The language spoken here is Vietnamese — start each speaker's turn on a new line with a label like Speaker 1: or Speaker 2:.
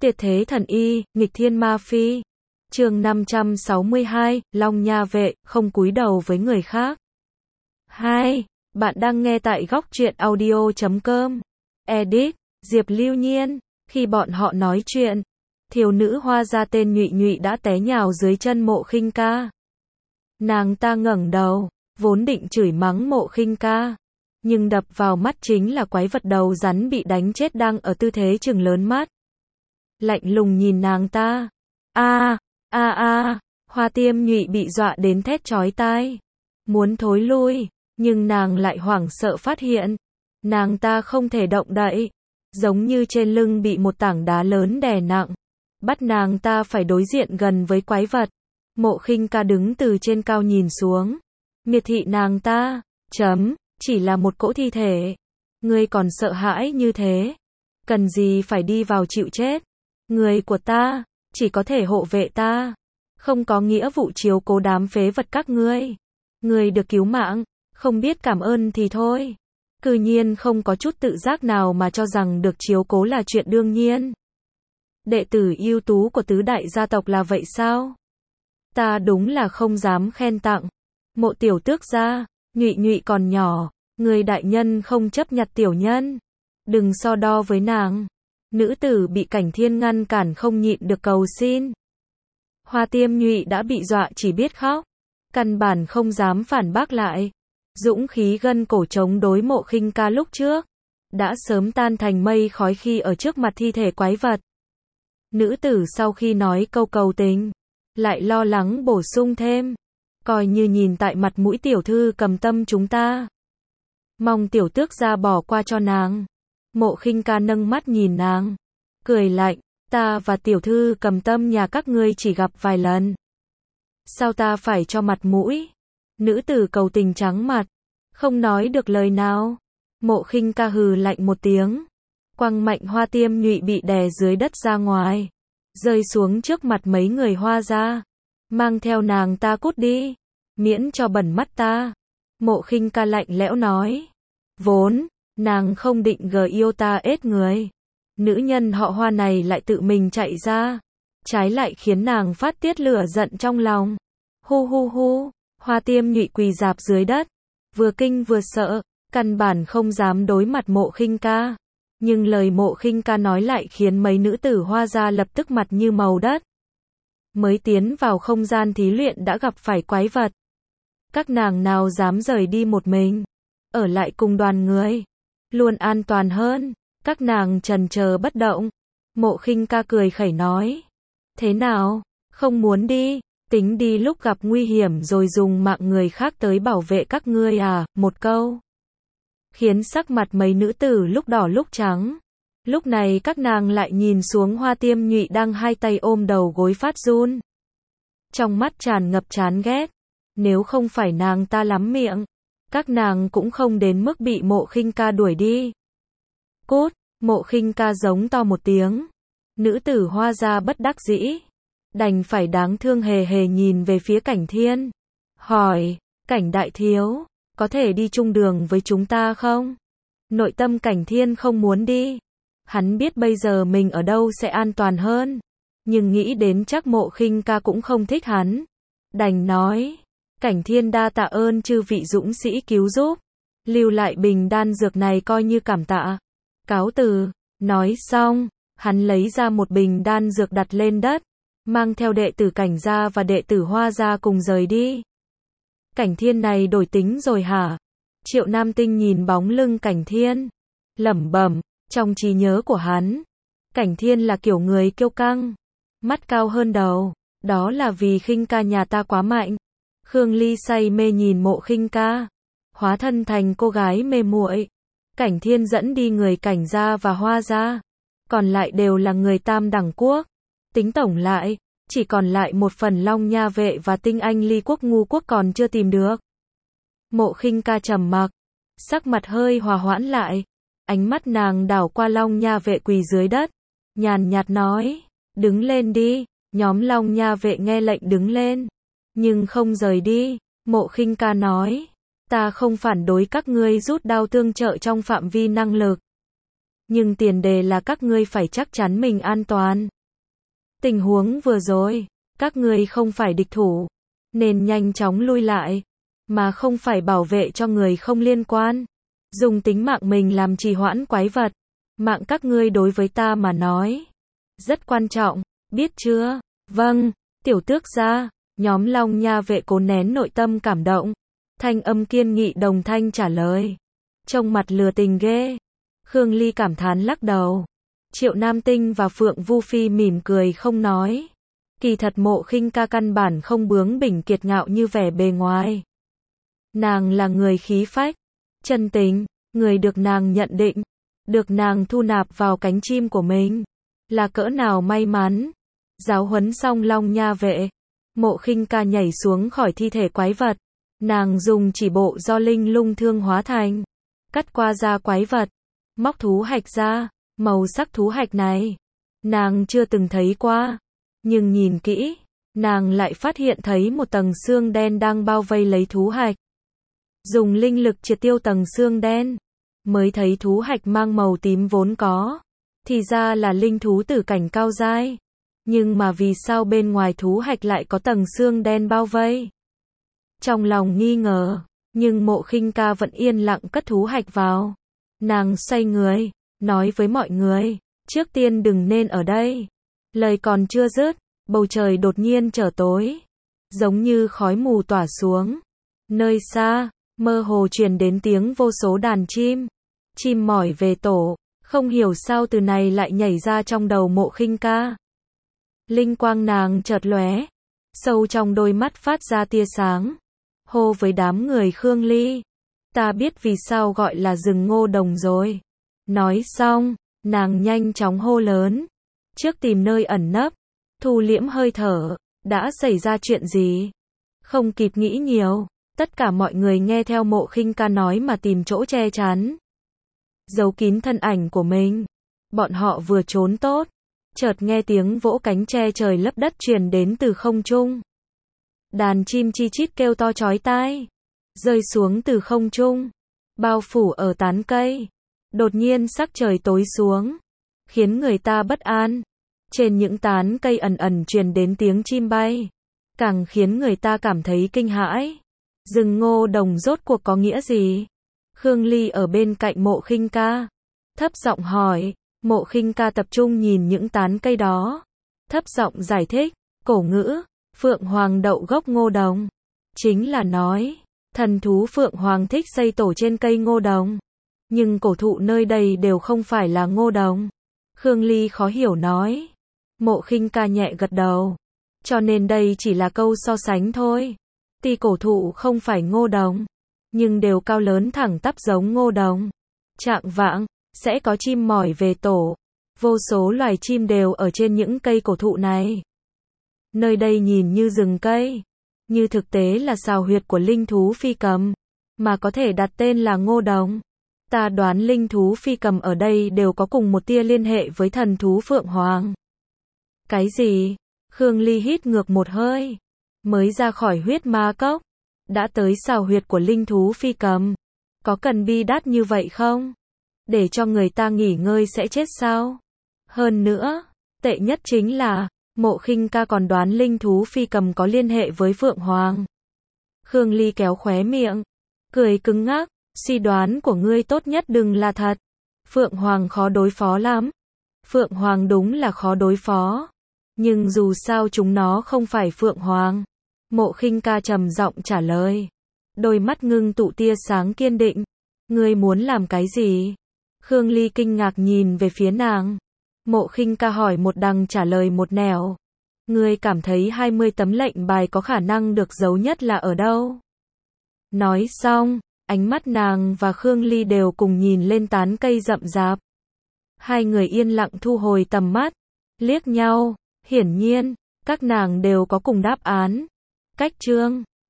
Speaker 1: Tuyệt thế thần y, nghịch thiên ma phi. Chương 562, Long Nha vệ, không cúi đầu với người khác. 2. Bạn đang nghe tại góc truyện audio.com. Edit, Diệp Lưu Nhiên. Khi bọn họ nói chuyện, thiếu nữ hoa gia tên Nhụy Nhụy đã té nhào dưới chân Mộ Khinh Ca. Nàng ta ngẩng đầu, vốn định chửi mắng Mộ Khinh Ca, nhưng đập vào mắt chính là quái vật đầu rắn bị đánh chết đang ở tư thế trừng lớn mắt. Lạnh lùng nhìn nàng ta. Hoa Tiêm Nhụy bị dọa đến thét chói tai, muốn thối lui, nhưng nàng lại hoảng sợ phát hiện, nàng ta không thể động đậy, giống như trên lưng bị một tảng đá lớn đè nặng, bắt nàng ta phải đối diện gần với quái vật. Mộ Khinh Ca đứng từ trên cao nhìn xuống, miệt thị nàng ta, chỉ là một cỗ thi thể, ngươi còn sợ hãi như thế, cần gì phải đi vào chịu chết, người của ta, chỉ có thể hộ vệ ta, không có nghĩa vụ chiếu cố đám phế vật các ngươi. Ngươi được cứu mạng, không biết cảm ơn thì thôi. Cư nhiên không có chút tự giác nào mà cho rằng được chiếu cố là chuyện đương nhiên. Đệ tử ưu tú của tứ đại gia tộc là vậy sao? Ta đúng là không dám khen tặng. Mộ tiểu tước gia, Nhụy Nhụy còn nhỏ, người đại nhân không chấp nhặt tiểu nhân. Đừng so đo với nàng. Nữ tử bị Cảnh Thiên ngăn cản không nhịn được cầu xin. Hoa Tiêm Nhụy đã bị dọa chỉ biết khóc, căn bản không dám phản bác lại. Dũng khí gân cổ chống đối Mộ Khinh Ca lúc trước, đã sớm tan thành mây khói khi ở trước mặt thi thể quái vật. Nữ tử sau khi nói câu cầu tình, lại lo lắng bổ sung thêm, coi như nhìn tại mặt mũi tiểu thư Cầm Tâm chúng ta, mong tiểu tước gia bỏ qua cho nàng. Mộ Khinh Ca nâng mắt nhìn nàng, cười lạnh, ta và tiểu thư Cầm Tâm nhà các ngươi chỉ gặp vài lần, sao ta phải cho mặt mũi? Nữ tử cầu tình trắng mặt, không nói được lời nào. Mộ Khinh Ca hừ lạnh một tiếng, quăng mạnh Hoa Tiêm Nhụy bị đè dưới đất ra ngoài, rơi xuống trước mặt mấy người Hoa gia, mang theo nàng ta cút đi, miễn cho bẩn mắt ta. Mộ Khinh Ca lạnh lẽo nói, vốn nàng không định yêu ta ết người, nữ nhân họ Hoa này lại tự mình chạy ra, trái lại khiến nàng phát tiết lửa giận trong lòng. Hu. Hoa Tiêm Nhụy quỳ rạp dưới đất, vừa kinh vừa sợ, căn bản không dám đối mặt Mộ Khinh Ca, nhưng lời Mộ Khinh Ca nói lại khiến mấy nữ tử Hoa gia lập tức mặt như màu đất. Mới tiến vào không gian thí luyện đã gặp phải quái vật, các nàng nào dám rời đi một mình, ở lại cùng đoàn người, luôn an toàn hơn. Các nàng chần chờ bất động. Mộ Khinh Ca cười khẩy nói, thế nào, không muốn đi, tính đi lúc gặp nguy hiểm rồi dùng mạng người khác tới bảo vệ các ngươi à? Một câu khiến sắc mặt mấy nữ tử lúc đỏ lúc trắng. Lúc này các nàng lại nhìn xuống Hoa Tiêm Nhụy đang hai tay ôm đầu gối phát run, trong mắt tràn ngập chán ghét. Nếu không phải nàng ta lắm miệng, các nàng cũng không đến mức bị Mộ Khinh Ca đuổi đi. Cút! Mộ Khinh Ca giống to một tiếng. Nữ tử Hoa gia bất đắc dĩ, đành phải đáng thương hề hề nhìn về phía Cảnh Thiên, hỏi, Cảnh đại thiếu, có thể đi chung đường với chúng ta không? Nội tâm Cảnh Thiên không muốn đi, hắn biết bây giờ mình ở đâu sẽ an toàn hơn, nhưng nghĩ đến chắc Mộ Khinh Ca cũng không thích hắn, đành nói, Cảnh Thiên đa tạ ơn chư vị dũng sĩ cứu giúp, lưu lại bình đan dược này coi như cảm tạ, cáo từ. Nói xong, hắn lấy ra một bình đan dược đặt lên đất, mang theo đệ tử Cảnh gia và đệ tử Hoa gia cùng rời đi. Cảnh Thiên này đổi tính rồi hả? Triệu Nam Tinh nhìn bóng lưng Cảnh Thiên, lẩm bẩm, trong trí nhớ của hắn, Cảnh Thiên là kiểu người kiêu căng, mắt cao hơn đầu, đó là vì Khinh Ca nhà ta quá mạnh. Khương Ly say mê nhìn Mộ Khinh Ca, hóa thân thành cô gái mê muội. Cảnh Thiên dẫn đi người Cảnh gia và Hoa gia, còn lại đều là người Tam đẳng quốc. Tính tổng lại, chỉ còn lại một phần Long Nha vệ và tinh anh Ly quốc Ngu quốc còn chưa tìm được. Mộ Khinh Ca trầm mặc, sắc mặt hơi hòa hoãn lại, ánh mắt nàng đảo qua Long Nha vệ quỳ dưới đất, nhàn nhạt nói, đứng lên đi. Nhóm Long Nha vệ nghe lệnh đứng lên, nhưng không rời đi. Mộ Khinh Ca nói, ta không phản đối các ngươi rút đao tương trợ trong phạm vi năng lực, nhưng tiền đề là các ngươi phải chắc chắn mình an toàn. Tình huống vừa rồi, các ngươi không phải địch thủ, nên nhanh chóng lui lại, mà không phải bảo vệ cho người không liên quan. Dùng tính mạng mình làm trì hoãn quái vật. Mạng các ngươi đối với ta mà nói rất quan trọng, biết chưa? Vâng, tiểu tước gia. Nhóm Long Nha vệ cố nén nội tâm cảm động. Thanh âm kiên nghị đồng thanh trả lời. Trông mặt lừa tình ghê. Khương Ly cảm thán lắc đầu. Triệu Nam Tinh và Phượng Vu Phi mỉm cười không nói. Kỳ thật Mộ Khinh Ca căn bản không bướng bỉnh kiệt ngạo như vẻ bề ngoài. Nàng là người khí phách, chân tình, người được nàng nhận định, được nàng thu nạp vào cánh chim của mình. Là cỡ nào may mắn. Giáo huấn xong Long Nha vệ, Mộ Khinh Ca nhảy xuống khỏi thi thể quái vật. Nàng dùng chỉ bộ do linh lung thương hóa thành, cắt qua da quái vật, móc thú hạch ra. Màu sắc thú hạch này, nàng chưa từng thấy qua. Nhưng nhìn kỹ, nàng lại phát hiện thấy một tầng xương đen đang bao vây lấy thú hạch. Dùng linh lực triệt tiêu tầng xương đen, mới thấy thú hạch mang màu tím vốn có. Thì ra là linh thú tử cảnh cao giai. Nhưng mà vì sao bên ngoài thú hạch lại có tầng xương đen bao vây? Trong lòng nghi ngờ, nhưng Mộ Khinh Ca vẫn yên lặng cất thú hạch vào. Nàng xoay người, nói với mọi người, trước tiên đừng nên ở đây. Lời còn chưa dứt, bầu trời đột nhiên trở tối, giống như khói mù tỏa xuống. Nơi xa, mơ hồ truyền đến tiếng vô số đàn chim. Chim mỏi về tổ, không hiểu sao từ này lại nhảy ra trong đầu Mộ Khinh Ca. Linh quang nàng chợt lóe, sâu trong đôi mắt phát ra tia sáng. Hô với đám người Khương Ly, ta biết vì sao gọi là rừng Ngô Đồng rồi. Nói xong, nàng nhanh chóng hô lớn, trước tìm nơi ẩn nấp, thu liễm hơi thở. Đã xảy ra chuyện gì? Không kịp nghĩ nhiều, tất cả mọi người nghe theo Mộ Khinh Ca nói mà tìm chỗ che chắn, giấu kín thân ảnh của mình. Bọn họ vừa trốn tốt, chợt nghe tiếng vỗ cánh che trời lấp đất truyền đến từ không trung. Đàn chim chi chít kêu to chói tai, rơi xuống từ không trung, bao phủ ở tán cây. Đột nhiên sắc trời tối xuống, khiến người ta bất an. Trên những tán cây ẩn ẩn truyền đến tiếng chim bay, càng khiến người ta cảm thấy kinh hãi. Rừng Ngô Đồng rốt cuộc có nghĩa gì? Khương Ly ở bên cạnh Mộ Khinh Ca, thấp giọng hỏi. Mộ Khinh Ca tập trung nhìn những tán cây đó, thấp giọng giải thích, cổ ngữ, Phượng Hoàng đậu gốc Ngô Đồng. Chính là nói, thần thú Phượng Hoàng thích xây tổ trên cây Ngô Đồng. Nhưng cổ thụ nơi đây đều không phải là Ngô Đồng. Khương Ly khó hiểu nói. Mộ Khinh Ca nhẹ gật đầu. Cho nên đây chỉ là câu so sánh thôi. Tuy cổ thụ không phải Ngô Đồng, nhưng đều cao lớn thẳng tắp giống Ngô Đồng. Chạng vạng, sẽ có chim mỏi về tổ. Vô số loài chim đều ở trên những cây cổ thụ này. Nơi đây nhìn như rừng cây, như thực tế là sào huyệt của linh thú phi cầm, mà có thể đặt tên là Ngô Đồng. Ta đoán linh thú phi cầm ở đây đều có cùng một tia liên hệ với thần thú Phượng Hoàng. Cái gì? Khương Ly hít ngược một hơi, mới ra khỏi huyết ma cốc, đã tới sào huyệt của linh thú phi cầm. Có cần bi đát như vậy không? Để cho người ta nghỉ ngơi sẽ chết sao? Hơn nữa, tệ nhất chính là, Mộ Khinh Ca còn đoán linh thú phi cầm có liên hệ với Phượng Hoàng. Khương Ly kéo khóe miệng, cười cứng ngắc, suy đoán của ngươi tốt nhất đừng là thật. Phượng Hoàng khó đối phó lắm. Phượng Hoàng đúng là khó đối phó, nhưng dù sao chúng nó không phải Phượng Hoàng. Mộ Khinh Ca trầm giọng trả lời, đôi mắt ngưng tụ tia sáng kiên định. Ngươi muốn làm cái gì? Khương Ly kinh ngạc nhìn về phía nàng. Mộ Khinh Ca hỏi một đằng trả lời một nẻo. Ngươi cảm thấy 20 tấm lệnh bài có khả năng được giấu nhất là ở đâu? Nói xong, ánh mắt nàng và Khương Ly đều cùng nhìn lên tán cây rậm rạp. Hai người yên lặng thu hồi tầm mắt, liếc nhau, hiển nhiên, các nàng đều có cùng đáp án. Cách chương